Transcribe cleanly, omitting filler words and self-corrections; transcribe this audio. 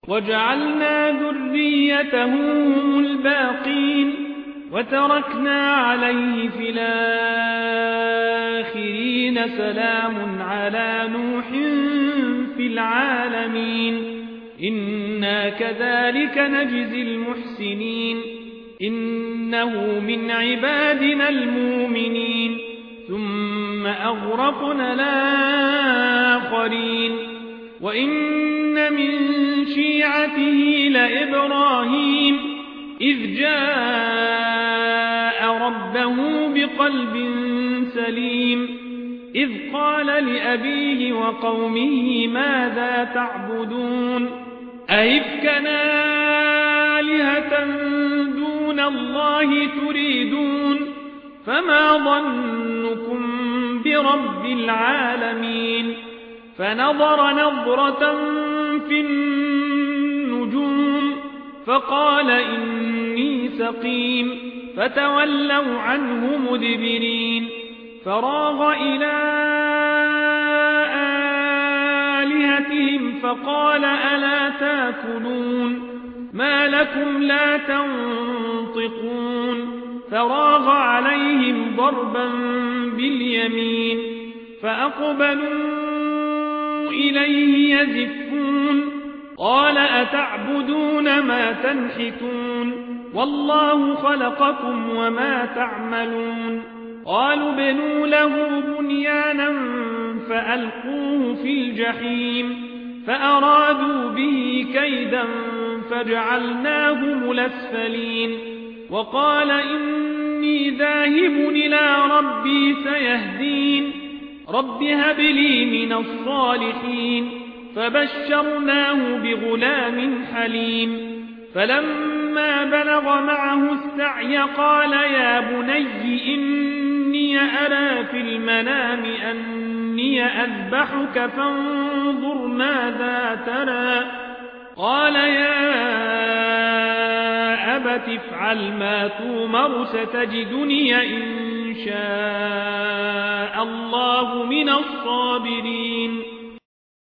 وجعلنا ذريته هم الباقين وتركنا عليه في الآخرين سلام على نوح في العالمين إنا كذلك نجزي المحسنين إنه من عبادنا المؤمنين ثم أغرقنا الآخرين وإن من شيعته لإبراهيم إذ جاء ربه بقلب سليم إذ قال لأبيه وقومه ماذا تعبدون أئفكا آلهة دون الله تريدون فما ظنكم برب العالمين فنظر نظرة في النجوم فقال إني سقيم فتولوا عنه مدبرين فراغ إلى آلهتهم فقال ألا تاكلون ما لكم لا تنطقون فراغ عليهم ضربا باليمين فأقبلوا إليه يزفون قال أتعبدون ما تنحتون والله خلقكم وما تعملون قالوا بنوا له بنيانا فألقوه في الجحيم فأرادوا به كيدا فجعلناهم الأسفلين وقال إني ذاهب إلى ربي سيهدين رب هب لي من الصالحين فبشرناه بغلام حليم فلما بلغ معه السعي قال يا بني إني أرى في المنام أني أذبحك فانظر ماذا ترى قال يا أبت افعل ما تؤمر ستجدني إن شاء الله من الصابرين